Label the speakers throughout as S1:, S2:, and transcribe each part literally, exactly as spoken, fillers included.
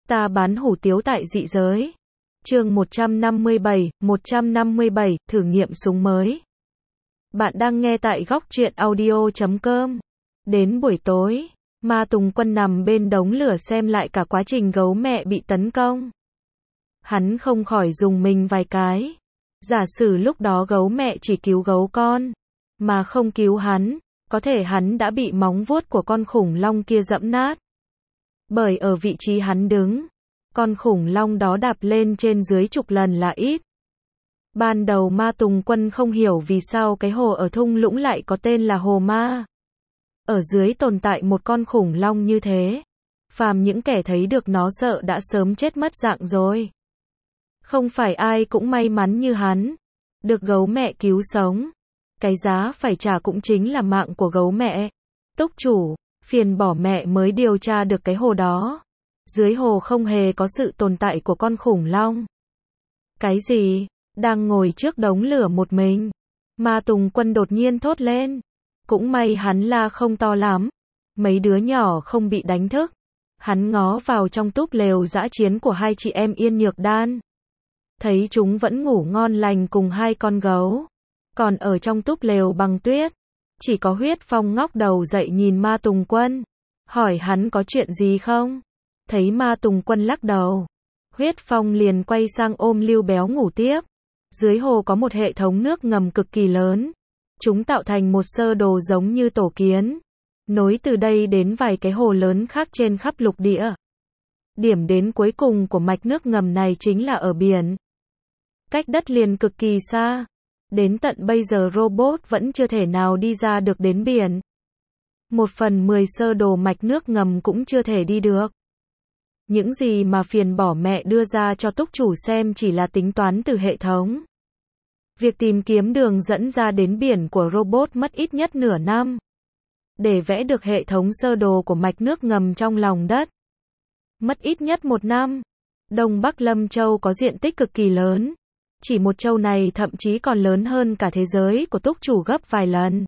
S1: Ta bán hủ tiếu tại dị giới. Chương một trăm năm mươi bảy, một trăm năm mươi bảy, thử nghiệm súng mới. Bạn đang nghe tại góc truyện audio chấm com. Đến buổi tối, Ma Tùng Quân nằm bên đống lửa xem lại cả quá trình gấu mẹ bị tấn công. Hắn không khỏi rùng mình vài cái. Giả sử lúc đó gấu mẹ chỉ cứu gấu con, mà không cứu hắn, có thể hắn đã bị móng vuốt của con khủng long kia dẫm nát. Bởi ở vị trí hắn đứng, con khủng long đó đạp lên trên dưới chục lần là ít. Ban đầu Ma Tùng Quân không hiểu vì sao cái hồ ở thung lũng lại có tên là Hồ Ma. Ở dưới tồn tại một con khủng long như thế, phàm những kẻ thấy được nó sợ đã sớm chết mất dạng rồi. Không phải ai cũng may mắn như hắn, được gấu mẹ cứu sống. Cái giá phải trả cũng chính là mạng của gấu mẹ. Túc chủ, phiền bỏ mẹ mới điều tra được cái hồ đó. Dưới hồ không hề có sự tồn tại của con khủng long. Cái gì? Đang ngồi trước đống lửa một mình, Ma Tùng Quân đột nhiên thốt lên. Cũng may hắn la không to lắm, mấy đứa nhỏ không bị đánh thức. Hắn ngó vào trong túp lều dã chiến của hai chị em Yên Nhược Đan, thấy chúng vẫn ngủ ngon lành cùng hai con gấu. Còn ở trong túp lều bằng tuyết, chỉ có Huyết Phong ngóc đầu dậy nhìn Ma Tùng Quân, hỏi hắn có chuyện gì không. Thấy Ma Tùng Quân lắc đầu, Huyết Phong liền quay sang ôm Lưu Béo ngủ tiếp. Dưới hồ có một hệ thống nước ngầm cực kỳ lớn. Chúng tạo thành một sơ đồ giống như tổ kiến, nối từ đây đến vài cái hồ lớn khác trên khắp lục địa. Điểm đến cuối cùng của mạch nước ngầm này chính là ở biển. Cách đất liền cực kỳ xa. Đến tận bây giờ robot vẫn chưa thể nào đi ra được đến biển. Một phần mười sơ đồ mạch nước ngầm cũng chưa thể đi được. Những gì mà phiền bỏ mẹ đưa ra cho túc chủ xem chỉ là tính toán từ hệ thống. Việc tìm kiếm đường dẫn ra đến biển của robot mất ít nhất nửa năm. Để vẽ được hệ thống sơ đồ của mạch nước ngầm trong lòng đất, mất ít nhất một năm. Đông Bắc Lâm Châu có diện tích cực kỳ lớn. Chỉ một châu này thậm chí còn lớn hơn cả thế giới của túc chủ gấp vài lần.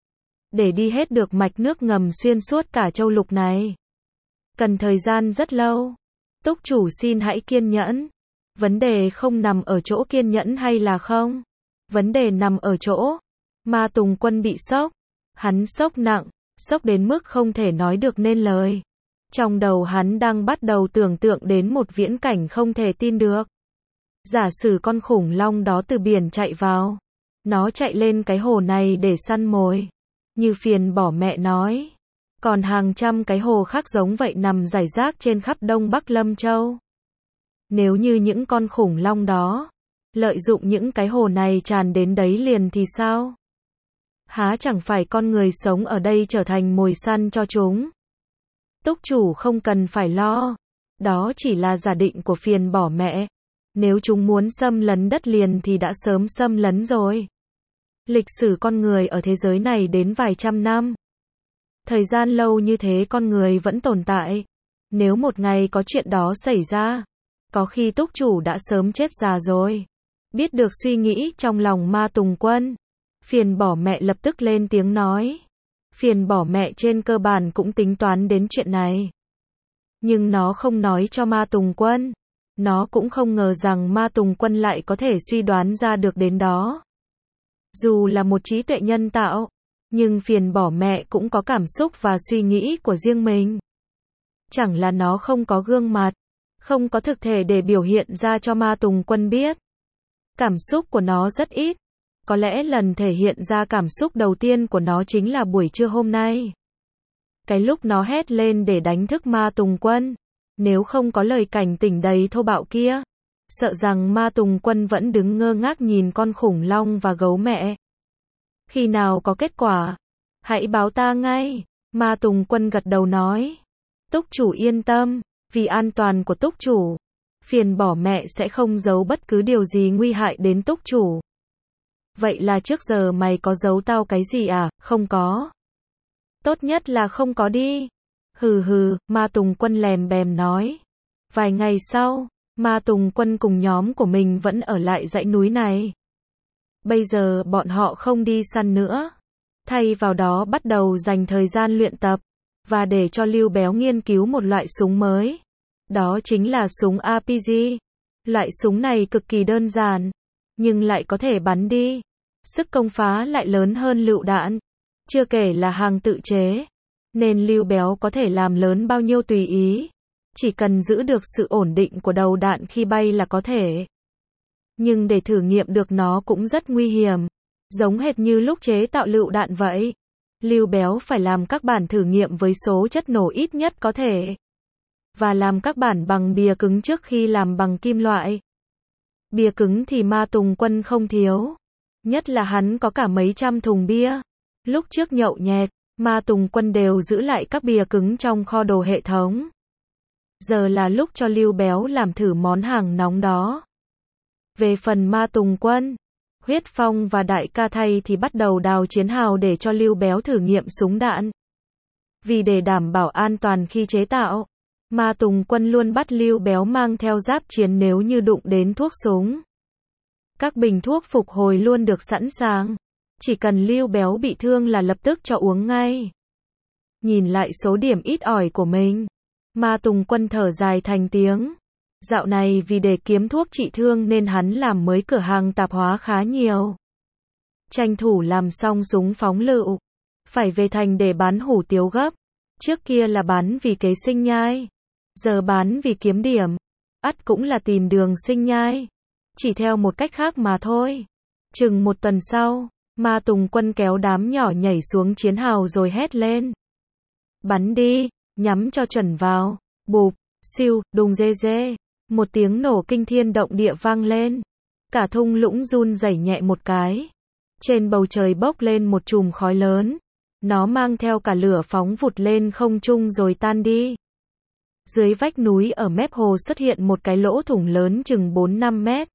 S1: Để đi hết được mạch nước ngầm xuyên suốt cả châu lục này, cần thời gian rất lâu. Túc chủ xin hãy kiên nhẫn. Vấn đề không nằm ở chỗ kiên nhẫn hay là không. Vấn đề nằm ở chỗ Ma Tùng Quân bị sốc. Hắn sốc nặng, sốc đến mức không thể nói được nên lời. Trong đầu hắn đang bắt đầu tưởng tượng đến một viễn cảnh không thể tin được. Giả sử con khủng long đó từ biển chạy vào, nó chạy lên cái hồ này để săn mồi, như phiền bỏ mẹ nói. Còn hàng trăm cái hồ khác giống vậy nằm rải rác trên khắp Đông Bắc Lâm Châu. Nếu như những con khủng long đó lợi dụng những cái hồ này tràn đến đấy liền thì sao? Há chẳng phải con người sống ở đây trở thành mồi săn cho chúng? Túc chủ không cần phải lo. Đó chỉ là giả định của phiền bỏ mẹ. Nếu chúng muốn xâm lấn đất liền thì đã sớm xâm lấn rồi. Lịch sử con người ở thế giới này đến vài trăm năm. Thời gian lâu như thế con người vẫn tồn tại. Nếu một ngày có chuyện đó xảy ra, có khi túc chủ đã sớm chết già rồi. Biết được suy nghĩ trong lòng Ma Tùng Quân, phiền bỏ mẹ lập tức lên tiếng nói. Phiền bỏ mẹ trên cơ bản cũng tính toán đến chuyện này. Nhưng nó không nói cho Ma Tùng Quân. Nó cũng không ngờ rằng Ma Tùng Quân lại có thể suy đoán ra được đến đó. Dù là một trí tuệ nhân tạo, nhưng phiền bỏ mẹ cũng có cảm xúc và suy nghĩ của riêng mình. Chẳng là nó không có gương mặt, không có thực thể để biểu hiện ra cho Ma Tùng Quân biết. Cảm xúc của nó rất ít. Có lẽ lần thể hiện ra cảm xúc đầu tiên của nó chính là buổi trưa hôm nay. Cái lúc nó hét lên để đánh thức Ma Tùng Quân. Nếu không có lời cảnh tỉnh đầy thô bạo kia, sợ rằng Ma Tùng Quân vẫn đứng ngơ ngác nhìn con khủng long và gấu mẹ. Khi nào có kết quả, hãy báo ta ngay. Ma Tùng Quân gật đầu nói. Túc chủ yên tâm, vì an toàn của túc chủ, phiền bỏ mẹ sẽ không giấu bất cứ điều gì nguy hại đến túc chủ. Vậy là trước giờ mày có giấu tao cái gì à? Không có. Tốt nhất là không có đi. Hừ hừ, Ma Tùng Quân lèm bèm nói. Vài ngày sau, Ma Tùng Quân cùng nhóm của mình vẫn ở lại dãy núi này. Bây giờ bọn họ không đi săn nữa. Thay vào đó bắt đầu dành thời gian luyện tập, và để cho Lưu Béo nghiên cứu một loại súng mới. Đó chính là súng a pê giê. Loại súng này cực kỳ đơn giản, nhưng lại có thể bắn đi. Sức công phá lại lớn hơn lựu đạn. Chưa kể là hàng tự chế, nên Lưu Béo có thể làm lớn bao nhiêu tùy ý. Chỉ cần giữ được sự ổn định của đầu đạn khi bay là có thể. Nhưng để thử nghiệm được nó cũng rất nguy hiểm. Giống hệt như lúc chế tạo lựu đạn vậy. Lưu Béo phải làm các bản thử nghiệm với số chất nổ ít nhất có thể. Và làm các bản bằng bìa cứng trước khi làm bằng kim loại. Bìa cứng thì Ma Tùng Quân không thiếu. Nhất là hắn có cả mấy trăm thùng bia. Lúc trước nhậu nhẹt, Ma Tùng Quân đều giữ lại các bìa cứng trong kho đồ hệ thống. Giờ là lúc cho Lưu Béo làm thử món hàng nóng đó. Về phần Ma Tùng Quân, Huyết Phong và Đại Ca Thay thì bắt đầu đào chiến hào để cho Lưu Béo thử nghiệm súng đạn. Vì để đảm bảo an toàn khi chế tạo, Ma Tùng Quân luôn bắt Lưu Béo mang theo giáp chiến nếu như đụng đến thuốc súng. Các bình thuốc phục hồi luôn được sẵn sàng. Chỉ cần Lưu Béo bị thương là lập tức cho uống ngay. Nhìn lại số điểm ít ỏi của mình, Ma Tùng Quân thở dài thành tiếng. Dạo này vì để kiếm thuốc trị thương nên hắn làm mới cửa hàng tạp hóa khá nhiều. Tranh thủ làm xong súng phóng lựu, phải về thành để bán hủ tiếu gấp. Trước kia là bán vì kế sinh nhai, giờ bán vì kiếm điểm. Ắt cũng là tìm đường sinh nhai, chỉ theo một cách khác mà thôi. Chừng một tuần sau, Ma Tùng Quân kéo đám nhỏ nhảy xuống chiến hào rồi hét lên. Bắn đi, nhắm cho chuẩn vào. Bụp, siêu, đùng dê dê. Một tiếng nổ kinh thiên động địa vang lên. Cả thung lũng run rẩy nhẹ một cái. Trên bầu trời bốc lên một chùm khói lớn. Nó mang theo cả lửa phóng vụt lên không trung rồi tan đi. Dưới vách núi ở mép hồ xuất hiện một cái lỗ thủng lớn chừng bốn năm mét.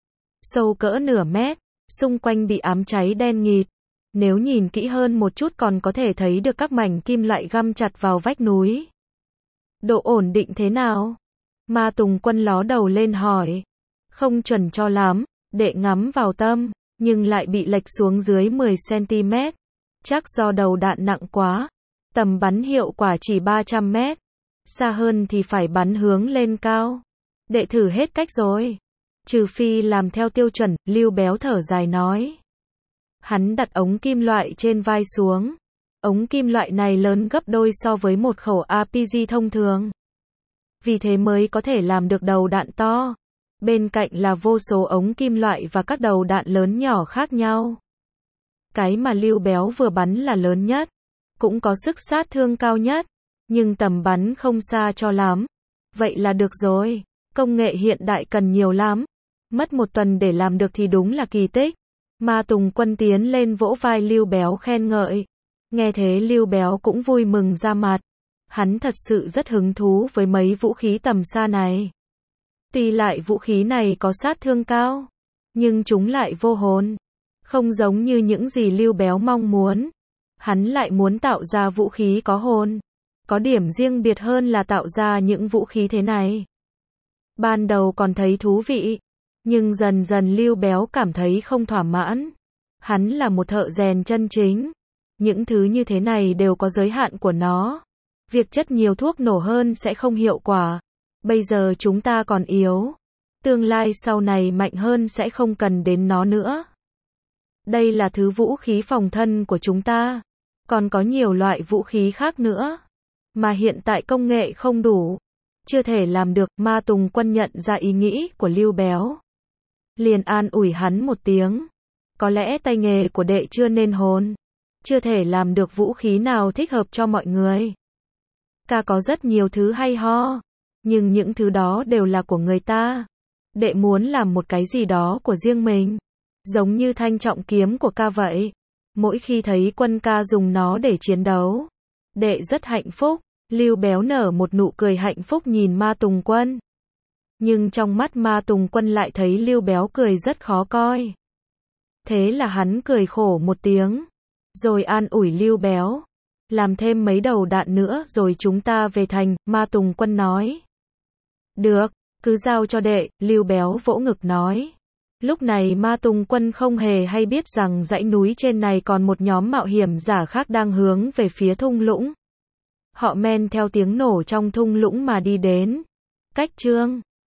S1: Sâu cỡ nửa mét, xung quanh bị ám cháy đen nghịt. Nếu nhìn kỹ hơn một chút còn có thể thấy được các mảnh kim loại găm chặt vào vách núi. Độ ổn định thế nào? Ma Tùng Quân ló đầu lên hỏi. Không chuẩn cho lắm, đệ ngắm vào tâm, nhưng lại bị lệch xuống dưới mười xăng-ti-mét. Chắc do đầu đạn nặng quá. Tầm bắn hiệu quả chỉ ba trăm mét. Xa hơn thì phải bắn hướng lên cao. Đệ thử hết cách rồi. Trừ phi làm theo tiêu chuẩn, Lưu Béo thở dài nói. Hắn đặt ống kim loại trên vai xuống. Ống kim loại này lớn gấp đôi so với một khẩu a pê giê thông thường. Vì thế mới có thể làm được đầu đạn to. Bên cạnh là vô số ống kim loại và các đầu đạn lớn nhỏ khác nhau. Cái mà Lưu Béo vừa bắn là lớn nhất, cũng có sức sát thương cao nhất, nhưng tầm bắn không xa cho lắm. Vậy là được rồi, công nghệ hiện đại cần nhiều lắm. Mất một tuần để làm được thì đúng là kỳ tích. Ma Tùng Quân tiến lên vỗ vai Lưu Béo khen ngợi. Nghe thế Lưu Béo cũng vui mừng ra mặt. Hắn thật sự rất hứng thú với mấy vũ khí tầm xa này. Tuy lại vũ khí này có sát thương cao, nhưng chúng lại vô hồn. Không giống như những gì Lưu Béo mong muốn. Hắn lại muốn tạo ra vũ khí có hồn. Có điểm riêng biệt hơn là tạo ra những vũ khí thế này. Ban đầu còn thấy thú vị, nhưng dần dần Lưu Béo cảm thấy không thỏa mãn. Hắn là một thợ rèn chân chính. Những thứ như thế này đều có giới hạn của nó. Việc chất nhiều thuốc nổ hơn sẽ không hiệu quả. Bây giờ chúng ta còn yếu. Tương lai sau này mạnh hơn sẽ không cần đến nó nữa. Đây là thứ vũ khí phòng thân của chúng ta. Còn có nhiều loại vũ khí khác nữa. Mà hiện tại công nghệ không đủ. Chưa thể làm được. Ma Tùng Quân nhận ra ý nghĩ của Lưu Béo. Liền an ủi hắn một tiếng. Có lẽ tay nghề của đệ chưa nên hồn. Chưa thể làm được vũ khí nào thích hợp cho mọi người. Ca có rất nhiều thứ hay ho. Nhưng những thứ đó đều là của người ta. Đệ muốn làm một cái gì đó của riêng mình. Giống như thanh trọng kiếm của ca vậy. Mỗi khi thấy Quân ca dùng nó để chiến đấu, đệ rất hạnh phúc. Lưu Béo nở một nụ cười hạnh phúc nhìn Ma Tùng Quân. Nhưng trong mắt Ma Tùng Quân lại thấy Lưu Béo cười rất khó coi. Thế là hắn cười khổ một tiếng. Rồi an ủi Lưu Béo. Làm thêm mấy đầu đạn nữa rồi chúng ta về thành, Ma Tùng Quân nói. Được, cứ giao cho đệ, Lưu Béo vỗ ngực nói. Lúc này Ma Tùng Quân không hề hay biết rằng dãy núi trên này còn một nhóm mạo hiểm giả khác đang hướng về phía thung lũng. Họ men theo tiếng nổ trong thung lũng mà đi đến. cách chương